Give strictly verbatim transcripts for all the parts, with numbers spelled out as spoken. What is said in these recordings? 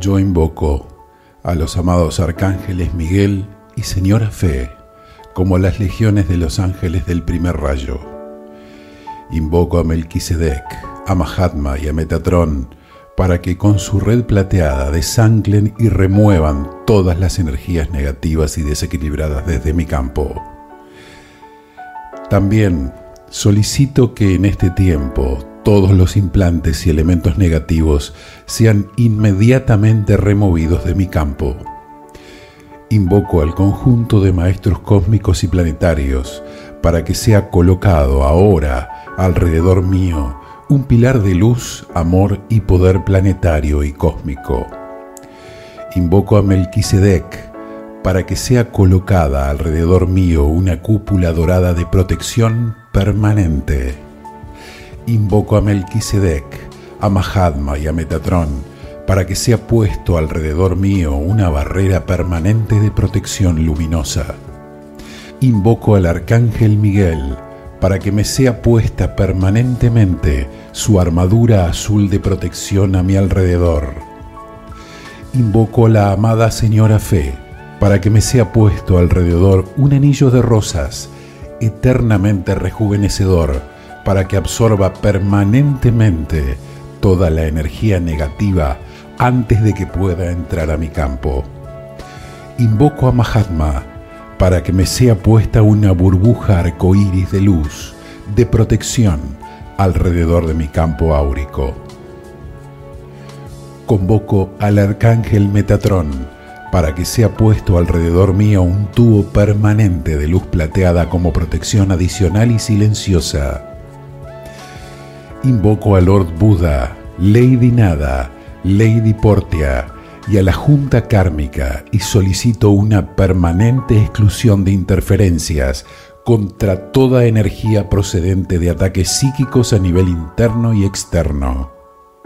Yo invoco a los amados arcángeles Miguel y Señora Fe, como las legiones de los ángeles del primer rayo. Invoco a Melquisedec, a Mahatma y a Metatrón, para que con su red plateada desanclen y remuevan todas las energías negativas y desequilibradas desde mi campo. También solicito que en este tiempo todos los implantes y elementos negativos sean inmediatamente removidos de mi campo. Invoco al conjunto de maestros cósmicos y planetarios para que sea colocado ahora alrededor mío un pilar de luz, amor y poder planetario y cósmico. Invoco a Melquisedec para que sea colocada alrededor mío una cúpula dorada de protección permanente. Invoco a Melquisedec, a Mahatma y a Metatrón para que sea puesto alrededor mío una barrera permanente de protección luminosa. Invoco al Arcángel Miguel para que me sea puesta permanentemente su armadura azul de protección a mi alrededor. Invoco a la amada Señora Fe para que me sea puesto alrededor un anillo de rosas eternamente rejuvenecedor para que absorba permanentemente toda la energía negativa antes de que pueda entrar a mi campo. Invoco a Mahatma para que me sea puesta una burbuja arcoíris de luz, de protección, alrededor de mi campo áurico. Convoco al Arcángel Metatrón para que sea puesto alrededor mío un tubo permanente de luz plateada como protección adicional y silenciosa. Invoco a Lord Buda, Lady Nada, Lady Portia y a la Junta Kármica y solicito una permanente exclusión de interferencias contra toda energía procedente de ataques psíquicos a nivel interno y externo.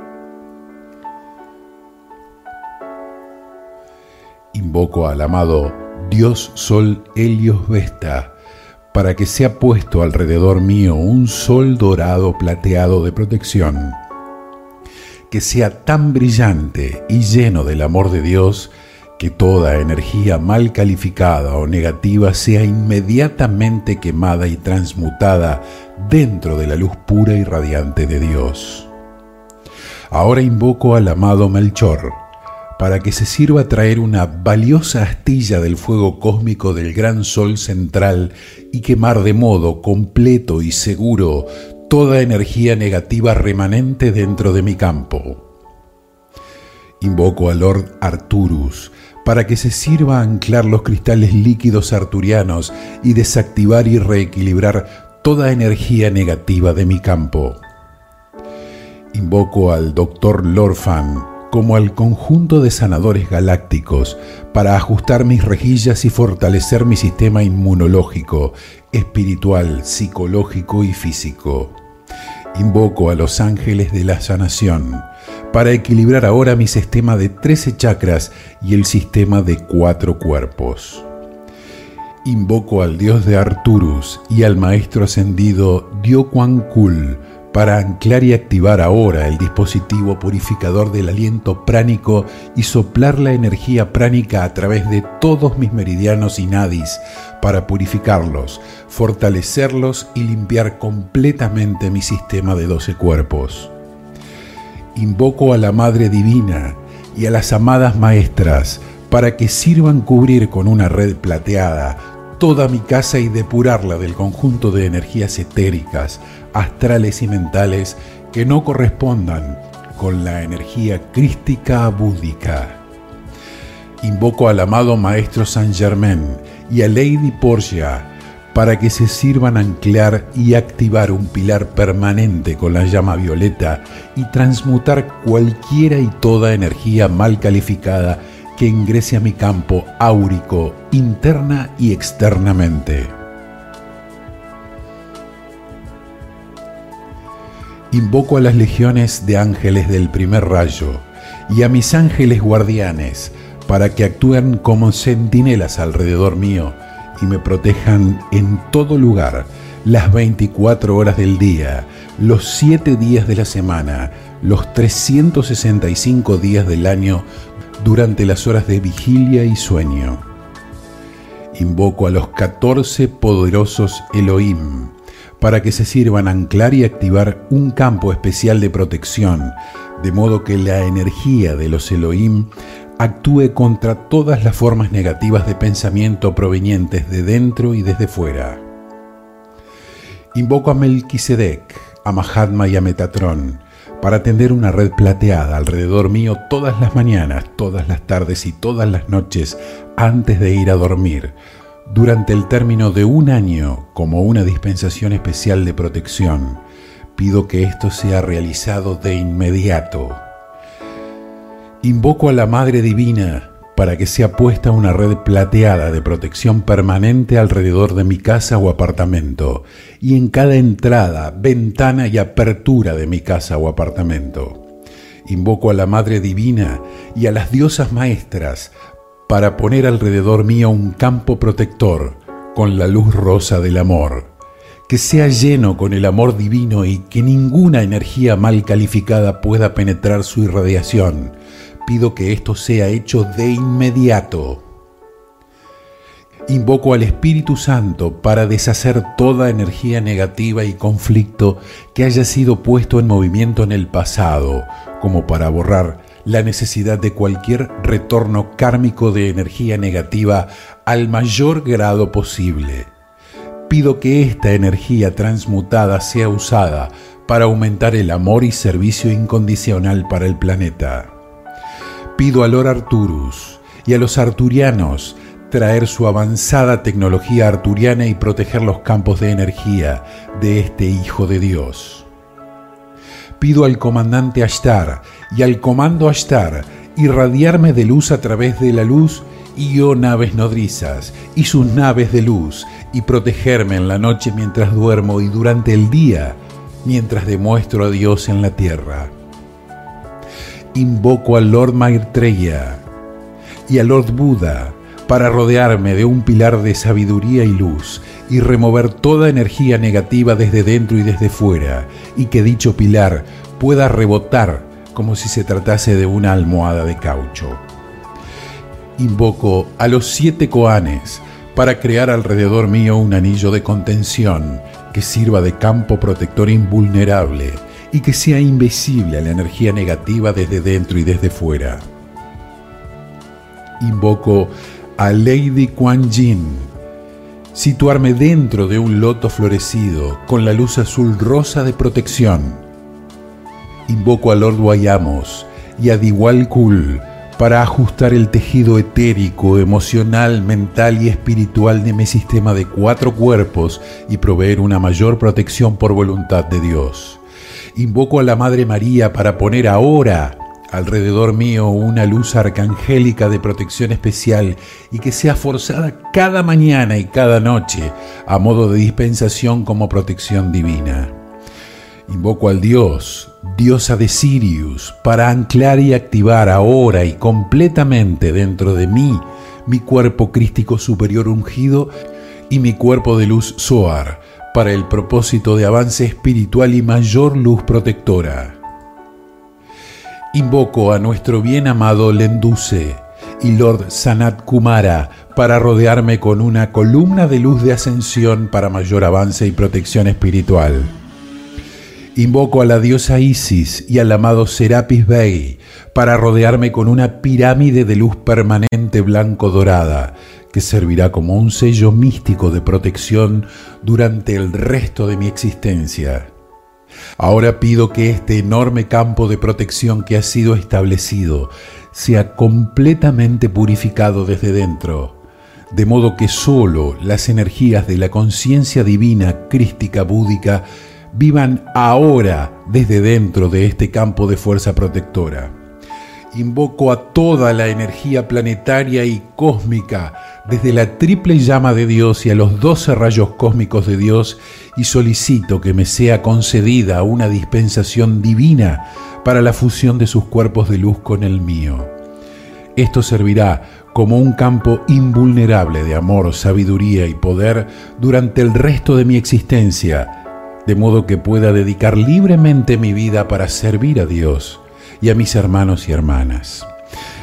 Invoco al amado Dios Sol Helios Vesta para que sea puesto alrededor mío un sol dorado plateado de protección, que sea tan brillante y lleno del amor de Dios que toda energía mal calificada o negativa sea inmediatamente quemada y transmutada dentro de la luz pura y radiante de Dios. Ahora invoco al amado Melchor para que se sirva a traer una valiosa astilla del fuego cósmico del gran sol central y quemar de modo completo y seguro toda energía negativa remanente dentro de mi campo. Invoco a Lord Arturus para que se sirva a anclar los cristales líquidos arturianos y desactivar y reequilibrar toda energía negativa de mi campo. Invoco al Doctor Lorfan como al conjunto de sanadores galácticos para ajustar mis rejillas y fortalecer mi sistema inmunológico, espiritual, psicológico y físico. Invoco a los ángeles de la sanación para equilibrar ahora mi sistema de trece chakras y el sistema de cuatro cuerpos. Invoco al dios de Arturus y al maestro ascendido Dio Kuan Kul para anclar y activar ahora el dispositivo purificador del aliento pránico y soplar la energía pránica a través de todos mis meridianos y nadis para purificarlos, fortalecerlos y limpiar completamente mi sistema de doce cuerpos. Invoco a la Madre Divina y a las amadas maestras para que sirvan cubrir con una red plateada toda mi casa y depurarla del conjunto de energías etéricas, astrales y mentales que no correspondan con la energía crística búdica. Invoco al amado Maestro Saint Germain y a Lady Portia para que se sirvan a anclar y activar un pilar permanente con la llama violeta y transmutar cualquiera y toda energía mal calificada que ingrese a mi campo áurico, interna y externamente. Invoco a las legiones de ángeles del primer rayo y a mis ángeles guardianes para que actúen como centinelas alrededor mío y me protejan en todo lugar, las veinticuatro horas del día, los siete días de la semana, los trescientos sesenta y cinco días del año, durante las horas de vigilia y sueño. Invoco a los catorce poderosos Elohim para que se sirvan a anclar y activar un campo especial de protección, de modo que la energía de los Elohim actúe contra todas las formas negativas de pensamiento provenientes de dentro y desde fuera. Invoco a Melquisedec, a Mahatma y a Metatrón para tender una red plateada alrededor mío todas las mañanas, todas las tardes y todas las noches antes de ir a dormir, durante el término de un año como una dispensación especial de protección. Pido que esto sea realizado de inmediato. Invoco a la Madre Divina para que sea puesta una red plateada de protección permanente alrededor de mi casa o apartamento y en cada entrada, ventana y apertura de mi casa o apartamento. Invoco a la Madre Divina y a las diosas maestras para poner alrededor mío un campo protector con la luz rosa del amor, que sea lleno con el amor divino y que ninguna energía mal calificada pueda penetrar su irradiación. Pido que esto sea hecho de inmediato. Invoco al Espíritu Santo para deshacer toda energía negativa y conflicto que haya sido puesto en movimiento en el pasado, como para borrar la necesidad de cualquier retorno kármico de energía negativa al mayor grado posible. Pido que esta energía transmutada sea usada para aumentar el amor y servicio incondicional para el planeta. Pido a Lord Arturus y a los arturianos traer su avanzada tecnología arturiana y proteger los campos de energía de este Hijo de Dios. Pido al comandante Ashtar y al comando Ashtar irradiarme de luz a través de la luz y o naves nodrizas y sus naves de luz y protegerme en la noche mientras duermo y durante el día mientras demuestro a Dios en la tierra. Invoco al Lord Maitreya y al Lord Buda para rodearme de un pilar de sabiduría y luz y remover toda energía negativa desde dentro y desde fuera, y que dicho pilar pueda rebotar como si se tratase de una almohada de caucho. Invoco a los siete Kohanes para crear alrededor mío un anillo de contención que sirva de campo protector invulnerable y que sea invisible a la energía negativa desde dentro y desde fuera. Invoco a Lady Kuan Yin, situarme dentro de un loto florecido con la luz azul rosa de protección. Invoco a Lord Wayamos y a Diwal Kul para ajustar el tejido etérico, emocional, mental y espiritual de mi sistema de cuatro cuerpos y proveer una mayor protección por voluntad de Dios. Invoco a la Madre María para poner ahora alrededor mío una luz arcangélica de protección especial y que sea forzada cada mañana y cada noche a modo de dispensación como protección divina. Invoco al Dios, diosa de Sirius, para anclar y activar ahora y completamente dentro de mí mi cuerpo crístico superior ungido y mi cuerpo de luz Zohar, para el propósito de avance espiritual y mayor luz protectora. Invoco a nuestro bien amado Lenduce y Lord Sanat Kumara para rodearme con una columna de luz de ascensión para mayor avance y protección espiritual. Invoco a la diosa Isis y al amado Serapis Bey para rodearme con una pirámide de luz permanente blanco-dorada que servirá como un sello místico de protección durante el resto de mi existencia. Ahora pido que este enorme campo de protección que ha sido establecido sea completamente purificado desde dentro, de modo que solo las energías de la conciencia divina crística búdica vivan ahora desde dentro de este campo de fuerza protectora. Invoco a toda la energía planetaria y cósmica desde la triple llama de Dios y a los doce rayos cósmicos de Dios y solicito que me sea concedida una dispensación divina para la fusión de sus cuerpos de luz con el mío. Esto servirá como un campo invulnerable de amor, sabiduría y poder durante el resto de mi existencia, de modo que pueda dedicar libremente mi vida para servir a Dios y a mis hermanos y hermanas.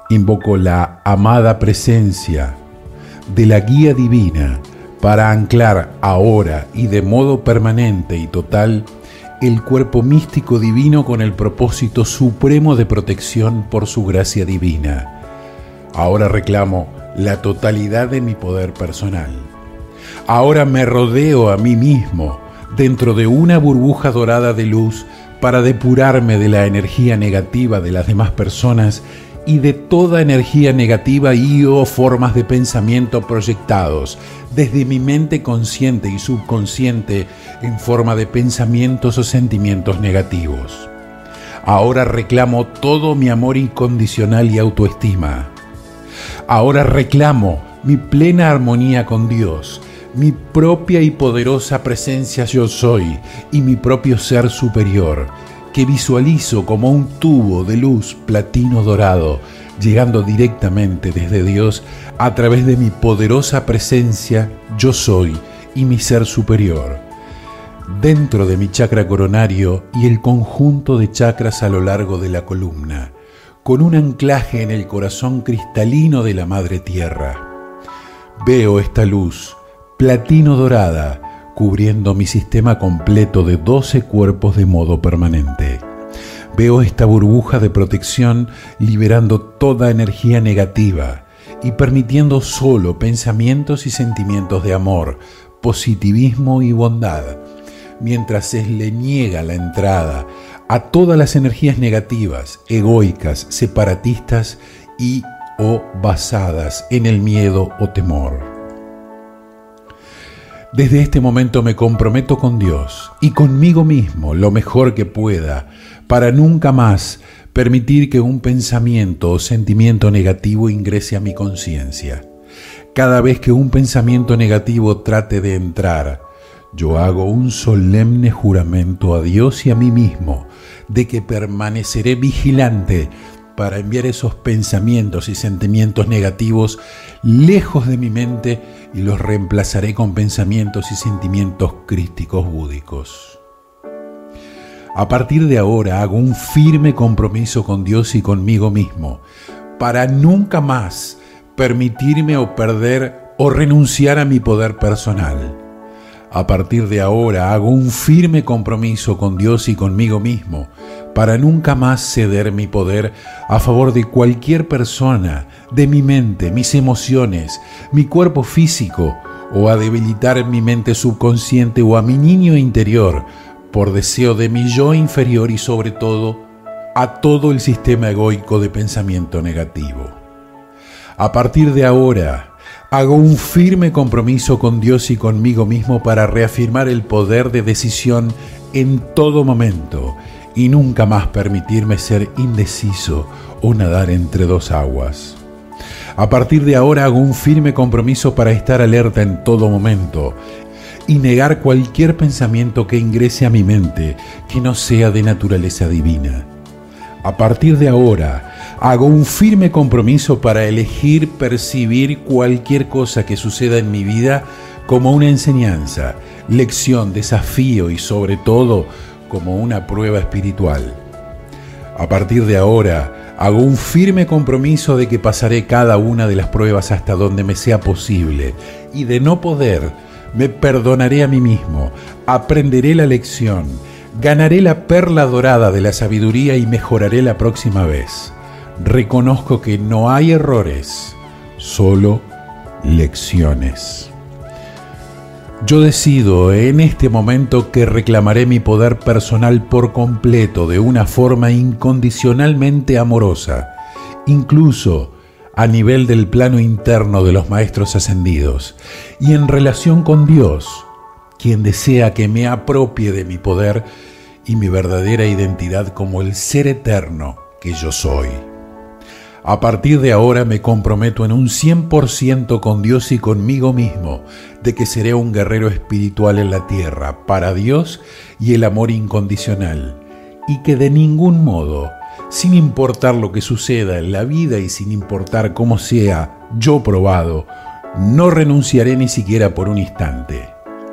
Invoco la amada presencia de la guía divina para anclar ahora y de modo permanente y total el cuerpo místico divino con el propósito supremo de protección por su gracia divina. Ahora reclamo la totalidad de mi poder personal. Ahora me rodeo a mí mismo dentro de una burbuja dorada de luz para depurarme de la energía negativa de las demás personas y de toda energía negativa y o formas de pensamiento proyectados desde mi mente consciente y subconsciente en forma de pensamientos o sentimientos negativos. Ahora reclamo todo mi amor incondicional y autoestima. Ahora reclamo mi plena armonía con Dios, mi propia y poderosa presencia yo soy y mi propio ser superior, que visualizo como un tubo de luz platino dorado, llegando directamente desde Dios a través de mi poderosa presencia yo soy y mi ser superior, dentro de mi chakra coronario y el conjunto de chakras a lo largo de la columna, con un anclaje en el corazón cristalino de la Madre Tierra. Veo esta luz platino dorada cubriendo mi sistema completo de doce cuerpos de modo permanente. Veo esta burbuja de protección liberando toda energía negativa y permitiendo solo pensamientos y sentimientos de amor, positivismo y bondad, mientras se le niega la entrada a todas las energías negativas, egoicas, separatistas y o basadas en el miedo o temor. Desde este momento me comprometo con Dios y conmigo mismo lo mejor que pueda para nunca más permitir que un pensamiento o sentimiento negativo ingrese a mi conciencia. Cada vez que un pensamiento negativo trate de entrar, yo hago un solemne juramento a Dios y a mí mismo de que permaneceré vigilante para enviar esos pensamientos y sentimientos negativos lejos de mi mente y los reemplazaré con pensamientos y sentimientos crísticos búdicos. A partir de ahora hago un firme compromiso con Dios y conmigo mismo para nunca más permitirme o perder o renunciar a mi poder personal. A partir de ahora hago un firme compromiso con Dios y conmigo mismo para nunca más ceder mi poder a favor de cualquier persona, de mi mente, mis emociones, mi cuerpo físico, o a debilitar mi mente subconsciente o a mi niño interior por deseo de mi yo inferior y sobre todo a todo el sistema egoico de pensamiento negativo. A partir de ahora hago un firme compromiso con Dios y conmigo mismo para reafirmar el poder de decisión en todo momento y nunca más permitirme ser indeciso o nadar entre dos aguas. A partir de ahora hago un firme compromiso para estar alerta en todo momento y negar cualquier pensamiento que ingrese a mi mente que no sea de naturaleza divina. A partir de ahora hago un firme compromiso para elegir percibir cualquier cosa que suceda en mi vida como una enseñanza, lección, desafío y sobre todo como una prueba espiritual. A partir de ahora hago un firme compromiso de que pasaré cada una de las pruebas hasta donde me sea posible y de no poder, me perdonaré a mí mismo, aprenderé la lección, ganaré la perla dorada de la sabiduría y mejoraré la próxima vez. Reconozco que no hay errores, solo lecciones. Yo decido en este momento que reclamaré mi poder personal por completo de una forma incondicionalmente amorosa, incluso a nivel del plano interno de los maestros ascendidos y en relación con Dios, quien desea que me apropie de mi poder y mi verdadera identidad como el ser eterno que yo soy. A partir de ahora me comprometo en un cien por ciento con Dios y conmigo mismo de que seré un guerrero espiritual en la tierra para Dios y el amor incondicional y que de ningún modo, sin importar lo que suceda en la vida y sin importar cómo sea yo probado, no renunciaré ni siquiera por un instante.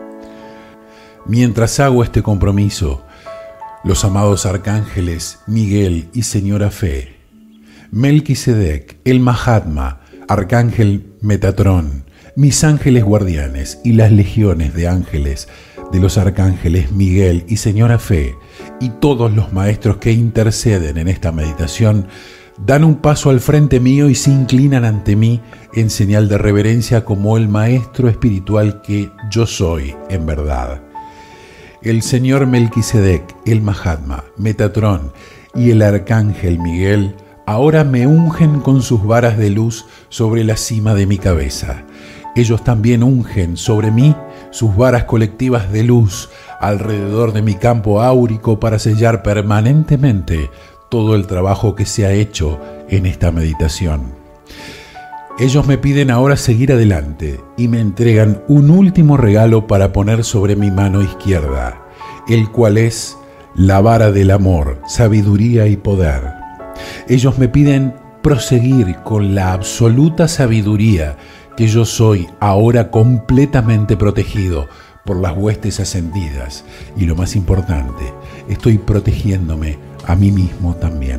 Mientras hago este compromiso, los amados arcángeles Miguel y Señora Fe Melquisedec, el Mahatma, Arcángel Metatrón, mis ángeles guardianes y las legiones de ángeles de los arcángeles Miguel y Señora Fe, y todos los maestros que interceden en esta meditación, dan un paso al frente mío y se inclinan ante mí en señal de reverencia como el maestro espiritual que yo soy en verdad. El señor Melquisedec, el Mahatma, Metatrón y el arcángel Miguel ahora me ungen con sus varas de luz sobre la cima de mi cabeza. Ellos también ungen sobre mí sus varas colectivas de luz alrededor de mi campo áurico para sellar permanentemente todo el trabajo que se ha hecho en esta meditación. Ellos me piden ahora seguir adelante y me entregan un último regalo para poner sobre mi mano izquierda, el cual es la vara del amor, sabiduría y poder. Ellos me piden proseguir con la absoluta sabiduría que yo soy ahora completamente protegido por las huestes ascendidas y, lo más importante, estoy protegiéndome a mí mismo también.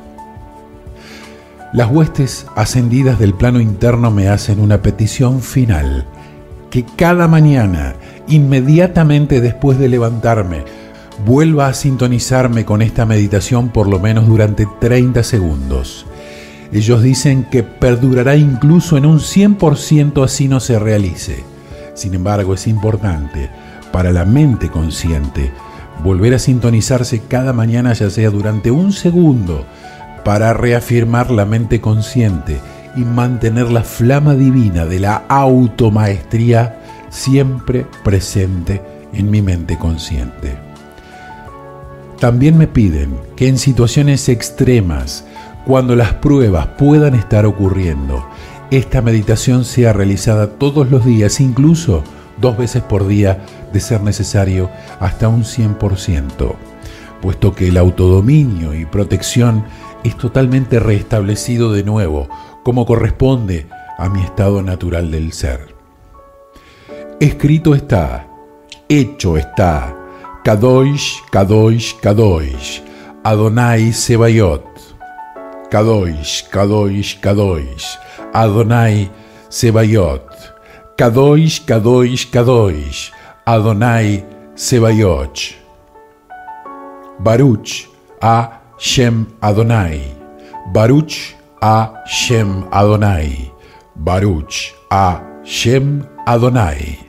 Las huestes ascendidas del plano interno me hacen una petición final, que cada mañana, inmediatamente después de levantarme, vuelva a sintonizarme con esta meditación por lo menos durante treinta segundos. Ellos dicen que perdurará incluso en un cien por ciento así no se realice. Sin embargo, es importante para la mente consciente volver a sintonizarse cada mañana, ya sea durante un segundo, para reafirmar la mente consciente y mantener la flama divina de la automaestría siempre presente en mi mente consciente. También me piden que en situaciones extremas, cuando las pruebas puedan estar ocurriendo, esta meditación sea realizada todos los días, incluso dos veces por día, de ser necesario hasta un cien por ciento, puesto que el autodominio y protección es totalmente restablecido de nuevo, como corresponde a mi estado natural del ser. Escrito está, hecho está, Kadosh, Kadosh, Kadosh, Adonai Sebayot. Kadosh, Kadosh, Kadosh, Adonai Sebayot. Kadosh, Kadosh, Kadosh, Adonai Sebayot. Baruch a Shem Adonai. Baruch a Shem Adonai. Baruch a Shem Adonai.